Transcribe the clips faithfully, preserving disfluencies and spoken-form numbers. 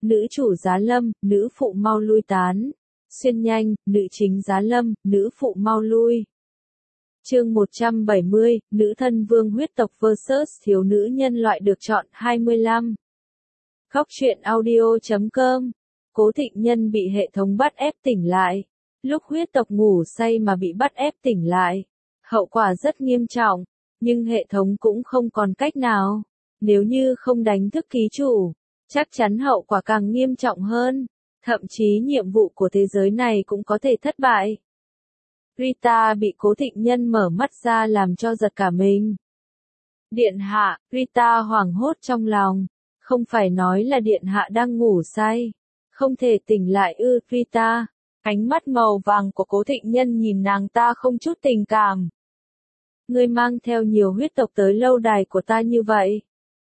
nữ chủ giá lâm, nữ phụ mau lui tán. Xuyên nhanh, nữ chính giá lâm, nữ phụ mau lui. Chương một trăm bảy mươi, nữ thân vương huyết tộc versus thiếu nữ nhân loại được chọn hai mươi lăm. Góc truyện audio chấm com. Cố Thịnh Nhân bị hệ thống bắt ép tỉnh lại. Lúc huyết tộc ngủ say mà bị bắt ép tỉnh lại. Hậu quả rất nghiêm trọng, nhưng hệ thống cũng không còn cách nào. Nếu như không đánh thức ký chủ, chắc chắn hậu quả càng nghiêm trọng hơn. Thậm chí nhiệm vụ của thế giới này cũng có thể thất bại. Rita bị Cố Thịnh Nhân mở mắt ra làm cho giật cả mình. Điện hạ, Rita hoảng hốt trong lòng. Không phải nói là điện hạ đang ngủ say. Không thể tỉnh lại ư Rita. Ánh mắt màu vàng của Cố Thịnh Nhân nhìn nàng ta không chút tình cảm. Ngươi mang theo nhiều huyết tộc tới lâu đài của ta như vậy.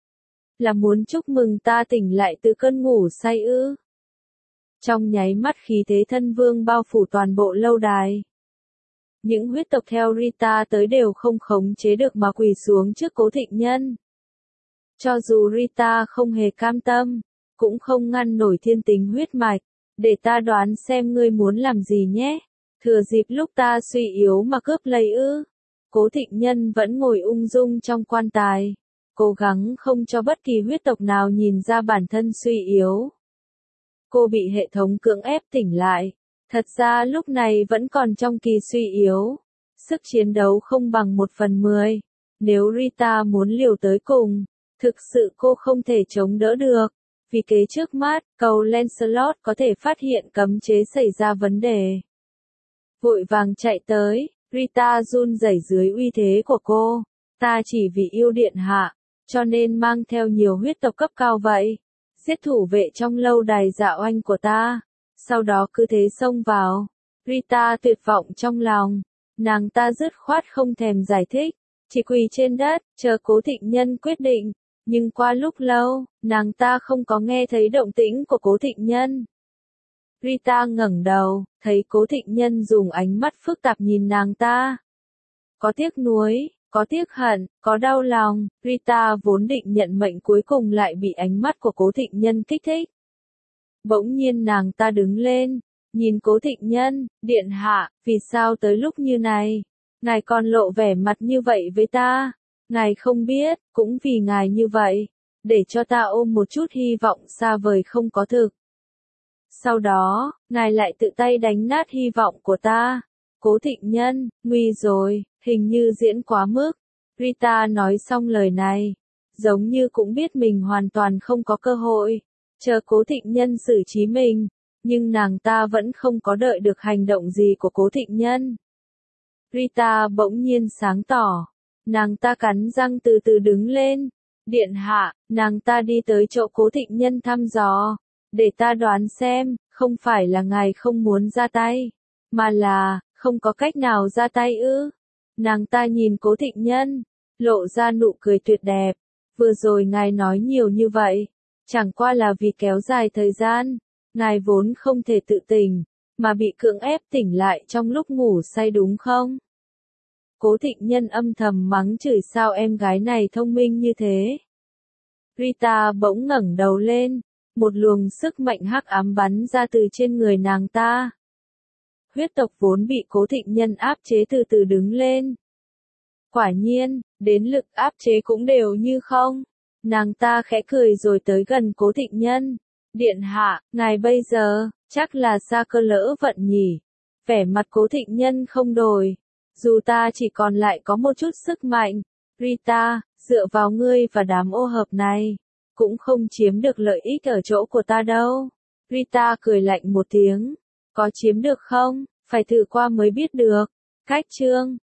Là muốn chúc mừng ta tỉnh lại từ cơn ngủ say ư? Trong nháy mắt khí thế thân vương bao phủ toàn bộ lâu đài. Những huyết tộc theo Rita tới đều không khống chế được mà quỳ xuống trước Cố Thịnh Nhân. Cho dù Rita không hề cam tâm, cũng không ngăn nổi thiên tính huyết mạch. Để ta đoán xem ngươi muốn làm gì nhé. Thừa dịp lúc ta suy yếu mà cướp lấy ư? Cố Thịnh Nhân vẫn ngồi ung dung trong quan tài, cố gắng không cho bất kỳ huyết tộc nào nhìn ra bản thân suy yếu. Cô bị hệ thống cưỡng ép tỉnh lại. Thật ra lúc này vẫn còn trong kỳ suy yếu. Sức chiến đấu không bằng một phần mười. Nếu Rita muốn liều tới cùng, thực sự cô không thể chống đỡ được. Vì kế trước mắt, cầu Lancelot có thể phát hiện cấm chế xảy ra vấn đề. Vội vàng chạy tới, Rita run rẩy dưới uy thế của cô. Ta chỉ vì yêu điện hạ, cho nên mang theo nhiều huyết tộc cấp cao vậy. Giết thủ vệ trong lâu đài dạ oanh của ta. Sau đó cứ thế xông vào. Rita tuyệt vọng trong lòng. Nàng ta dứt khoát không thèm giải thích. Chỉ quỳ trên đất, chờ Cố Thịnh Nhân quyết định. Nhưng qua lúc lâu, nàng ta không có nghe thấy động tĩnh của Cố Thịnh Nhân. Rita ngẩng đầu, thấy Cố Thịnh Nhân dùng ánh mắt phức tạp nhìn nàng ta. Có tiếc nuối, có tiếc hận, có đau lòng. Rita vốn định nhận mệnh cuối cùng lại bị ánh mắt của Cố Thịnh Nhân kích thích. Bỗng nhiên nàng ta đứng lên, nhìn Cố Thịnh Nhân, điện hạ, vì sao tới lúc như này, ngài còn lộ vẻ mặt như vậy với ta? Ngài không biết, cũng vì ngài như vậy, để cho ta ôm một chút hy vọng xa vời không có thực. Sau đó, ngài lại tự tay đánh nát hy vọng của ta. Cố Thịnh Nhân, nguy rồi, hình như diễn quá mức. Rita nói xong lời này, giống như cũng biết mình hoàn toàn không có cơ hội. Chờ Cố Thịnh Nhân xử trí mình, nhưng nàng ta vẫn không có đợi được hành động gì của Cố Thịnh Nhân. Rita bỗng nhiên sáng tỏ. Nàng ta cắn răng từ từ đứng lên. Điện hạ, nàng ta đi tới chỗ Cố Thịnh Nhân thăm dò. Để ta đoán xem, không phải là ngài không muốn ra tay, mà là, không có cách nào ra tay ư? Nàng ta nhìn Cố Thịnh Nhân, lộ ra nụ cười tuyệt đẹp. Vừa rồi ngài nói nhiều như vậy, chẳng qua là vì kéo dài thời gian. Ngài vốn không thể tự tỉnh, mà bị cưỡng ép tỉnh lại trong lúc ngủ say đúng không? Cố Thịnh Nhân âm thầm mắng chửi sao em gái này thông minh như thế. Rita bỗng ngẩng đầu lên, một luồng sức mạnh hắc ám bắn ra từ trên người nàng ta. Huyết tộc vốn bị Cố Thịnh Nhân áp chế từ từ đứng lên. Quả nhiên, đến lực áp chế cũng đều như không. Nàng ta khẽ cười rồi tới gần Cố Thịnh Nhân. Điện hạ, ngài bây giờ, chắc là xa cơ lỡ vận nhỉ. Vẻ mặt Cố Thịnh Nhân không đổi. Dù ta chỉ còn lại có một chút sức mạnh, Rita, dựa vào ngươi và đám ô hợp này, cũng không chiếm được lợi ích ở chỗ của ta đâu. Rita cười lạnh một tiếng. Có chiếm được không? Phải thử qua mới biết được. Cách chương